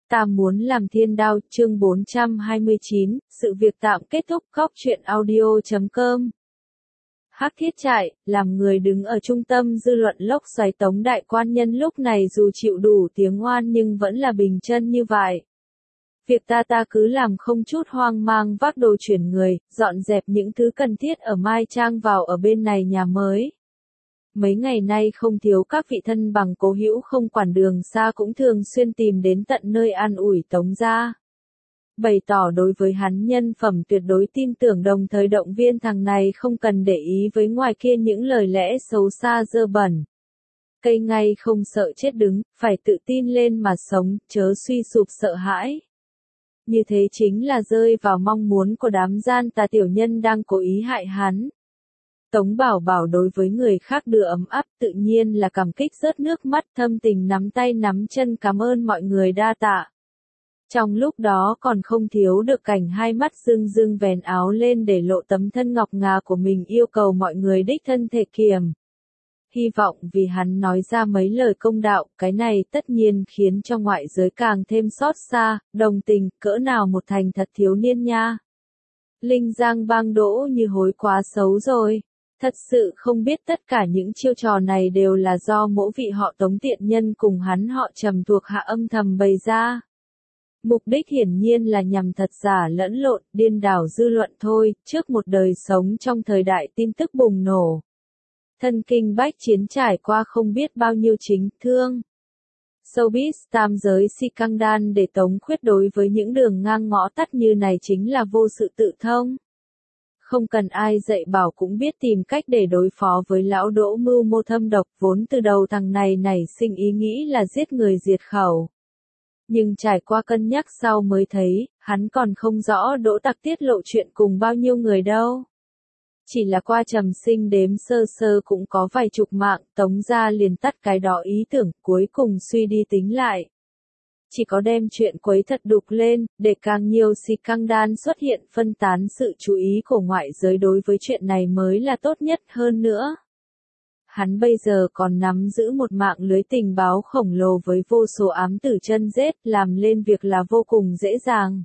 Ta muốn làm thiên đao, chương 429, sự việc tạm kết thúc. Góc truyện audio.com. Hắc Thiết Trại, làm người đứng ở trung tâm dư luận lốc xoáy Tống đại quan nhân lúc này dù chịu đủ tiếng oan nhưng vẫn là bình chân như vậy. Việc ta cứ làm không chút hoang mang, vác đồ chuyển người, dọn dẹp những thứ cần thiết ở Mai Trang vào ở bên này nhà mới. Mấy ngày nay không thiếu các vị thân bằng cố hữu không quản đường xa cũng thường xuyên tìm đến tận nơi an ủi Tống gia. Bày tỏ đối với hắn nhân phẩm tuyệt đối tin tưởng, đồng thời động viên thằng này không cần để ý với ngoài kia những lời lẽ xấu xa dơ bẩn. Cây ngay không sợ chết đứng, phải tự tin lên mà sống, chớ suy sụp sợ hãi. Như thế chính là rơi vào mong muốn của đám gian tà tiểu nhân đang cố ý hại hắn. Tống Bảo Bảo đối với người khác đưa ấm áp tự nhiên là cảm kích rớt nước mắt, thâm tình nắm tay nắm chân cảm ơn mọi người đa tạ. Trong lúc đó còn không thiếu được cảnh hai mắt rưng rưng vén áo lên để lộ tấm thân ngọc ngà của mình, yêu cầu mọi người đích thân thể kiềm. Hy vọng vì hắn nói ra mấy lời công đạo, cái này tất nhiên khiến cho ngoại giới càng thêm xót xa, đồng tình, cỡ nào một thành thật thiếu niên nha. Linh Giang bang đỗ như hối quá xấu rồi. Thật sự không biết tất cả những chiêu trò này đều là do mỗi vị họ Tống tiện nhân cùng hắn họ Trầm thuộc hạ âm thầm bày ra. Mục đích hiển nhiên là nhằm thật giả lẫn lộn, điên đảo dư luận thôi, trước một đời sống trong thời đại tin tức bùng nổ. Thân kinh bách chiến trải qua không biết bao nhiêu chính thương. Showbiz tam giới si căng đan để Tống Khuyết đối với những đường ngang ngõ tắt như này chính là vô sự tự thông. Không cần ai dạy bảo cũng biết tìm cách để đối phó với lão Đỗ mưu mô thâm độc, vốn từ đầu thằng này nảy sinh ý nghĩ là giết người diệt khẩu. Nhưng trải qua cân nhắc sau mới thấy, hắn còn không rõ Đỗ Tặc tiết lộ chuyện cùng bao nhiêu người đâu. Chỉ là qua Trầm Sinh đếm sơ sơ cũng có vài chục mạng, Tống gia liền tắt cái đó ý tưởng, cuối cùng suy đi tính lại. Chỉ có đem chuyện quấy thật đục lên, để càng nhiều si căng đan xuất hiện, phân tán sự chú ý của ngoại giới đối với chuyện này mới là tốt nhất hơn nữa. Hắn bây giờ còn nắm giữ một mạng lưới tình báo khổng lồ với vô số ám tử chân rết, làm lên việc là vô cùng dễ dàng.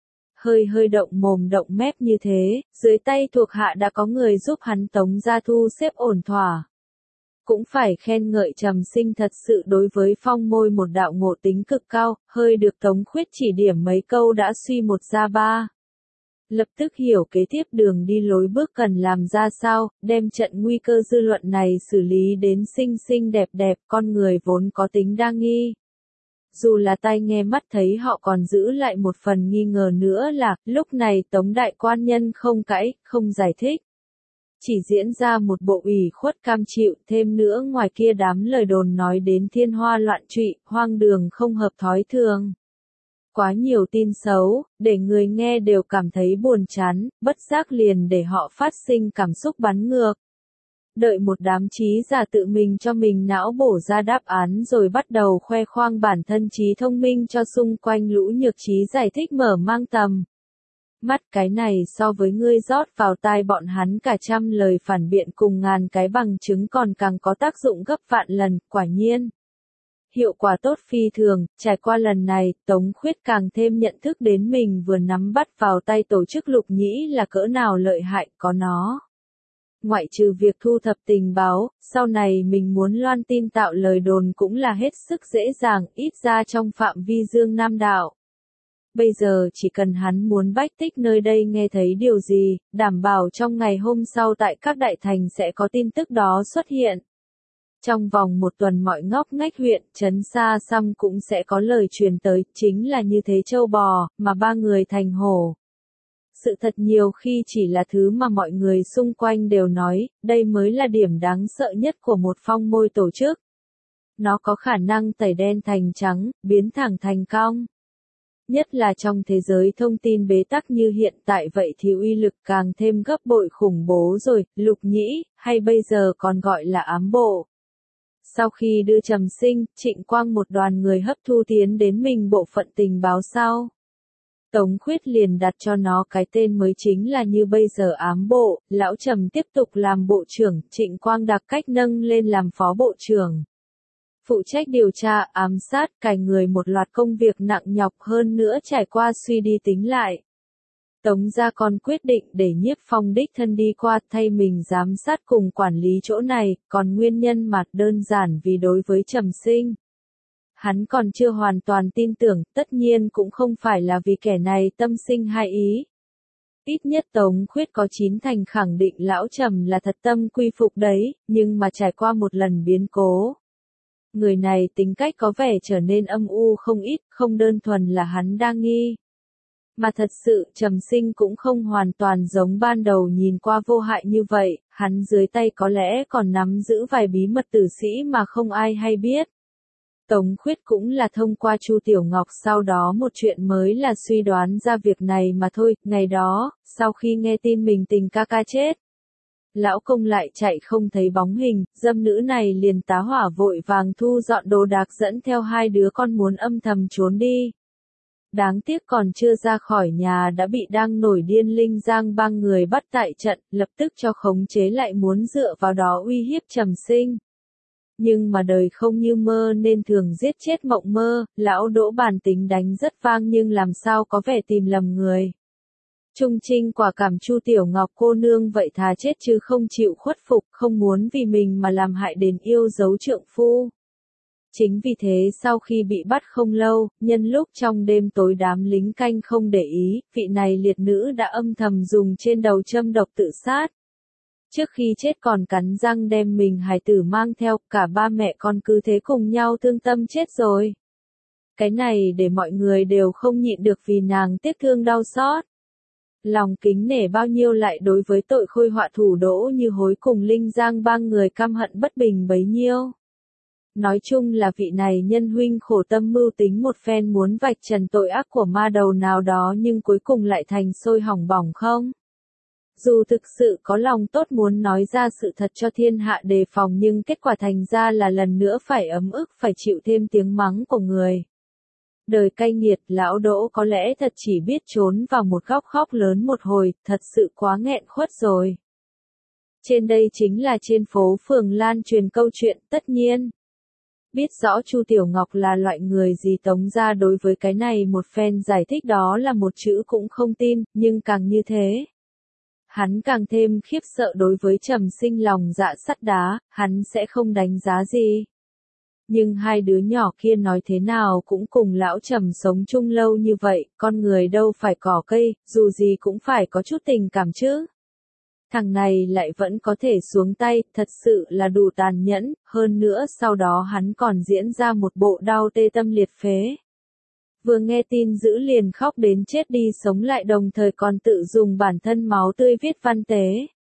Hơi động mồm động mép như thế, dưới tay thuộc hạ đã có người giúp hắn Tống gia thu xếp ổn thỏa. Cũng phải khen ngợi Trầm Sinh thật sự đối với phong môi một đạo ngộ tính cực cao, hơi được Tống Khuyết chỉ điểm mấy câu đã suy một ra ba. Lập tức hiểu kế tiếp đường đi lối bước cần làm ra sao, đem trận nguy cơ dư luận này xử lý đến xinh xinh đẹp đẹp, con người vốn có tính đa nghi. Dù là tai nghe mắt thấy họ còn giữ lại một phần nghi ngờ nữa là, lúc này Tống đại quan nhân không cãi, không giải thích. Chỉ diễn ra một bộ ủy khuất cam chịu, thêm nữa ngoài kia đám lời đồn nói đến thiên hoa loạn trụy, hoang đường không hợp thói thường. Quá nhiều tin xấu, để người nghe đều cảm thấy buồn chán, bất giác liền để họ phát sinh cảm xúc bắn ngược. Đợi một đám trí giả tự mình cho mình não bổ ra đáp án rồi bắt đầu khoe khoang bản thân trí thông minh cho xung quanh lũ nhược trí giải thích mở mang tầm. Mắt cái này so với ngươi rót vào tai bọn hắn cả trăm lời phản biện cùng ngàn cái bằng chứng còn càng có tác dụng gấp vạn lần, quả nhiên. Hiệu quả tốt phi thường, trải qua lần này, Tống Khuyết càng thêm nhận thức đến mình vừa nắm bắt vào tay tổ chức Lục Nhĩ là cỡ nào lợi hại có nó. Ngoại trừ việc thu thập tình báo, sau này mình muốn loan tin tạo lời đồn cũng là hết sức dễ dàng, ít ra trong phạm vi Dương Nam Đạo. Bây giờ chỉ cần hắn muốn bách tích nơi đây nghe thấy điều gì, đảm bảo trong ngày hôm sau tại các đại thành sẽ có tin tức đó xuất hiện. Trong vòng một tuần mọi ngóc ngách huyện, trấn xa xăm cũng sẽ có lời truyền tới, chính là như thế trâu bò, mà ba người thành hổ. Sự thật nhiều khi chỉ là thứ mà mọi người xung quanh đều nói, đây mới là điểm đáng sợ nhất của một phong môi tổ chức. Nó có khả năng tẩy đen thành trắng, biến thẳng thành cong. Nhất là trong thế giới thông tin bế tắc như hiện tại vậy thì uy lực càng thêm gấp bội khủng bố rồi, Lục Nhĩ, hay bây giờ còn gọi là ám bộ. Sau khi đưa Trầm Sinh, Trịnh Quang một đoàn người hấp thu tiến đến mình bộ phận tình báo sau. Tống Khuyết liền đặt cho nó cái tên mới chính là như bây giờ ám bộ, lão Trầm tiếp tục làm bộ trưởng, Trịnh Quang đặc cách nâng lên làm phó bộ trưởng. phụ trách điều tra, ám sát, cài người một loạt công việc nặng nhọc hơn nữa trải qua suy đi tính lại. Tống gia còn quyết định để Nhiếp Phong đích thân đi qua thay mình giám sát cùng quản lý chỗ này, còn nguyên nhân mặt đơn giản vì đối với Trầm Sinh. Hắn còn chưa hoàn toàn tin tưởng, tất nhiên cũng không phải là vì kẻ này tâm sinh hai ý. Ít nhất Tống Khuyết có 9 thành khẳng định lão Trầm là thật tâm quy phục đấy, nhưng mà trải qua một lần biến cố. Người này tính cách có vẻ trở nên âm u không ít, không đơn thuần là hắn đang nghi. Mà thật sự Trầm Sinh cũng không hoàn toàn giống ban đầu nhìn qua vô hại như vậy, hắn dưới tay có lẽ còn nắm giữ vài bí mật tử sĩ mà không ai hay biết. Tống Khuyết cũng là thông qua Chu Tiểu Ngọc sau đó một chuyện mới là suy đoán ra việc này mà thôi, ngày đó, sau khi nghe tin mình tình ca ca chết. Lão công lại chạy không thấy bóng hình, dâm nữ này liền tá hỏa vội vàng thu dọn đồ đạc dẫn theo hai đứa con muốn âm thầm trốn đi. Đáng tiếc còn chưa ra khỏi nhà đã bị đang nổi điên Linh Giang bang người bắt tại trận, lập tức cho khống chế lại muốn dựa vào đó uy hiếp Trầm Sinh. Nhưng mà đời không như mơ nên thường giết chết mộng mơ, lão Đỗ bản tính đánh rất vang nhưng làm sao có vẻ tìm lầm người. Trung Trinh quả cảm Chu Tiểu Ngọc cô nương vậy thà chết chứ không chịu khuất phục, không muốn vì mình mà làm hại đến yêu dấu trượng phu. Chính vì thế sau khi bị bắt không lâu, nhân lúc trong đêm tối đám lính canh không để ý, vị này liệt nữ đã âm thầm dùng trên đầu châm độc tự sát. Trước khi chết còn cắn răng đem mình hài tử mang theo, cả ba mẹ con cứ thế cùng nhau thương tâm chết rồi. Cái này để mọi người đều không nhịn được vì nàng tiếc thương đau xót. Lòng kính nể bao nhiêu lại đối với tội khôi họa thủ Đỗ Như Hối cùng Linh Giang bang người căm hận bất bình bấy nhiêu. Nói chung là vị này nhân huynh khổ tâm mưu tính một phen muốn vạch trần tội ác của ma đầu nào đó nhưng cuối cùng lại thành sôi hỏng bỏng không. Dù thực sự có lòng tốt muốn nói ra sự thật cho thiên hạ đề phòng nhưng kết quả thành ra là lần nữa phải ấm ức phải chịu thêm tiếng mắng của người. Đời cay nghiệt lão Đỗ có lẽ thật chỉ biết trốn vào một góc khóc lớn một hồi, thật sự quá nghẹn khuất rồi. Trên đây chính là trên phố phường lan truyền câu chuyện tất nhiên. Biết rõ Chu Tiểu Ngọc là loại người gì Tống gia đối với cái này một phen giải thích đó là một chữ cũng không tin, nhưng càng như thế. Hắn càng thêm khiếp sợ đối với Trầm Sinh lòng dạ sắt đá, hắn sẽ không đánh giá gì. Nhưng hai đứa nhỏ kia nói thế nào cũng cùng lão Trầm sống chung lâu như vậy, con người đâu phải cỏ cây, dù gì cũng phải có chút tình cảm chứ. Thằng này lại vẫn có thể xuống tay, thật sự là đủ tàn nhẫn, hơn nữa sau đó hắn còn diễn ra một bộ đau tê tâm liệt phế. Vừa nghe tin dữ liền khóc đến chết đi sống lại đồng thời còn tự dùng bản thân máu tươi viết văn tế.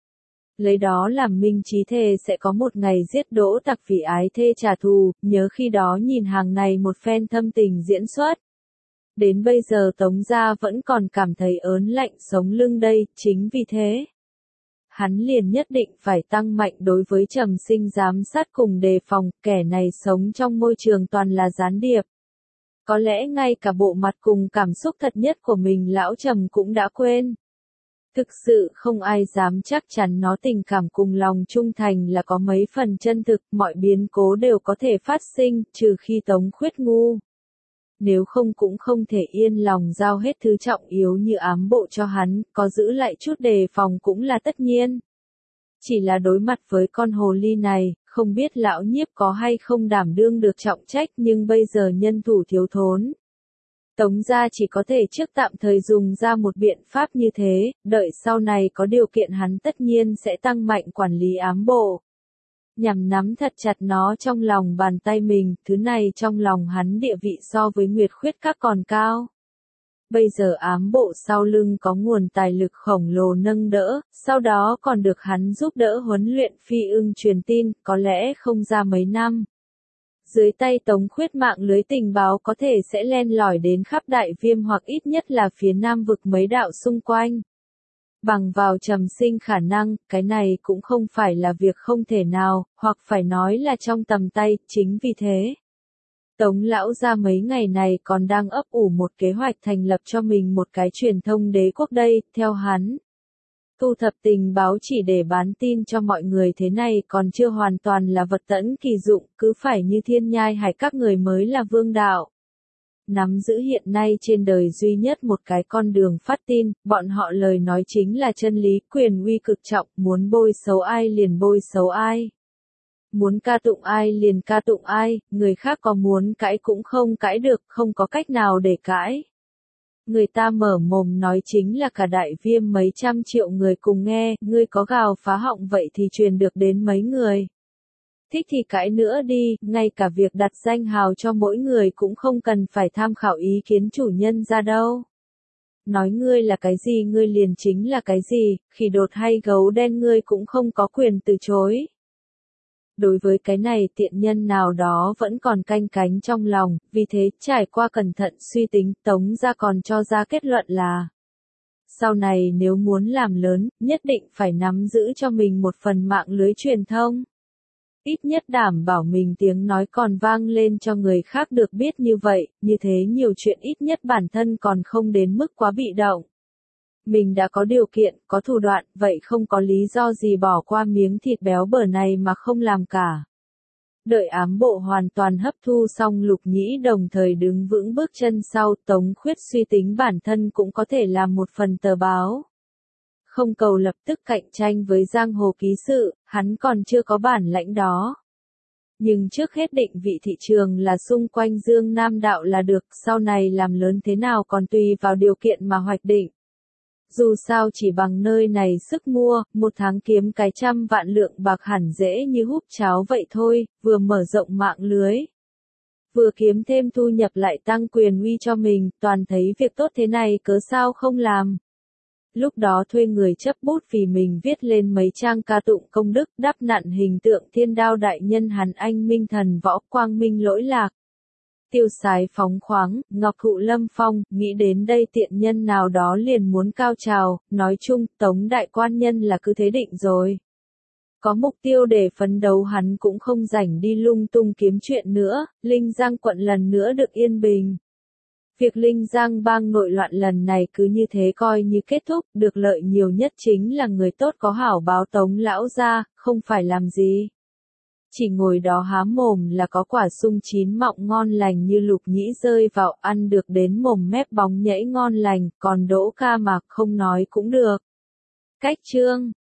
Lấy đó làm minh chí thề sẽ có một ngày giết Đỗ Tặc vì ái thê trả thù, nhớ khi đó nhìn hàng này một phen thâm tình diễn xuất. Đến bây giờ Tống gia vẫn còn cảm thấy ớn lạnh sống lưng đây, chính vì thế. Hắn liền nhất định phải tăng mạnh đối với Trầm Sinh giám sát cùng đề phòng, kẻ này sống trong môi trường toàn là gián điệp. Có lẽ ngay cả bộ mặt cùng cảm xúc thật nhất của mình lão Trầm cũng đã quên. Thực sự không ai dám chắc chắn nó tình cảm cùng lòng trung thành là có mấy phần chân thực, mọi biến cố đều có thể phát sinh, trừ khi Tống Khuyết ngu. Nếu không cũng không thể yên lòng giao hết thứ trọng yếu như ám bộ cho hắn, có giữ lại chút đề phòng cũng là tất nhiên. Chỉ là đối mặt với con hồ ly này, không biết lão Nhiếp có hay không đảm đương được trọng trách nhưng bây giờ nhân thủ thiếu thốn. Tống gia chỉ có thể trước tạm thời dùng ra một biện pháp như thế, đợi sau này có điều kiện hắn tất nhiên sẽ tăng mạnh quản lý ám bộ. Nhằm nắm thật chặt nó trong lòng bàn tay mình, thứ này trong lòng hắn địa vị so với Nguyệt Khuyết các còn cao. Bây giờ ám bộ sau lưng có nguồn tài lực khổng lồ nâng đỡ, sau đó còn được hắn giúp đỡ huấn luyện phi ưng truyền tin, có lẽ không ra mấy năm. Dưới tay Tống Khuyết mạng lưới tình báo có thể sẽ len lỏi đến khắp Đại Viêm hoặc ít nhất là phía Nam vực mấy đạo xung quanh. Bằng vào Trầm Sinh khả năng, cái này cũng không phải là việc không thể nào, hoặc phải nói là trong tầm tay, chính vì thế. Tống lão gia mấy ngày này còn đang ấp ủ một kế hoạch thành lập cho mình một cái truyền thông đế quốc đây, theo hắn. Thu thập tình báo chỉ để bán tin cho mọi người thế này còn chưa hoàn toàn là vật tẫn kỳ dụng, cứ phải như Thiên Nhai Hải các người mới là vương đạo. Nắm giữ hiện nay trên đời duy nhất một cái con đường phát tin, bọn họ lời nói chính là chân lý, quyền uy cực trọng, muốn bôi xấu ai liền bôi xấu ai. Muốn ca tụng ai liền ca tụng ai, người khác có muốn cãi cũng không cãi được, không có cách nào để cãi. Người ta mở mồm nói chính là cả đại viêm mấy trăm triệu người cùng nghe, ngươi có gào phá họng vậy thì truyền được đến mấy người. Thích thì cãi nữa đi, ngay cả việc đặt danh hào cho mỗi người cũng không cần phải tham khảo ý kiến chủ nhân ra đâu. Nói ngươi là cái gì ngươi liền chính là cái gì, khỉ đột hay gấu đen ngươi cũng không có quyền từ chối. Đối với cái này tiện nhân nào đó vẫn còn canh cánh trong lòng, vì thế trải qua cẩn thận suy tính, Tống gia còn cho ra kết luận là sau này nếu muốn làm lớn, nhất định phải nắm giữ cho mình một phần mạng lưới truyền thông. Ít nhất đảm bảo mình tiếng nói còn vang lên cho người khác được biết như vậy, như thế nhiều chuyện ít nhất bản thân còn không đến mức quá bị động. Mình đã có điều kiện, có thủ đoạn, vậy không có lý do gì bỏ qua miếng thịt béo bở này mà không làm cả. Đợi ám bộ hoàn toàn hấp thu xong Lục Nhĩ đồng thời đứng vững bước chân sau, Tống Khuyết suy tính bản thân cũng có thể làm một phần tờ báo. Không cầu lập tức cạnh tranh với giang hồ ký sự, hắn còn chưa có bản lãnh đó. Nhưng trước hết định vị thị trường là xung quanh Dương Nam đạo là được, sau này làm lớn thế nào còn tùy vào điều kiện mà hoạch định. Dù sao chỉ bằng nơi này sức mua, một tháng kiếm cái 100 vạn lượng bạc hẳn dễ như húp cháo vậy thôi, vừa mở rộng mạng lưới. Vừa kiếm thêm thu nhập lại tăng quyền uy cho mình, toàn thấy việc tốt thế này cớ sao không làm. Lúc đó thuê người chấp bút vì mình viết lên mấy trang ca tụng công đức đắp nặn hình tượng Thiên Đao đại nhân Hàn Anh Minh thần võ quang minh lỗi lạc. Tiêu sái phóng khoáng, ngọc thụ lâm phong, nghĩ đến đây tiện nhân nào đó liền muốn cao trào, nói chung Tống đại quan nhân là cứ thế định rồi. Có mục tiêu để phấn đấu hắn cũng không rảnh đi lung tung kiếm chuyện nữa, Linh Giang quận lần nữa được yên bình. Việc Linh Giang bang nội loạn lần này cứ như thế coi như kết thúc, được lợi nhiều nhất chính là người tốt có hảo báo Tống lão gia, không phải làm gì. Chỉ ngồi đó há mồm là có quả sung chín mọng ngon lành như Lục Nhĩ rơi vào ăn được đến mồm mép bóng nhảy ngon lành, còn Đỗ Ca Mạc không nói cũng được. Cách chương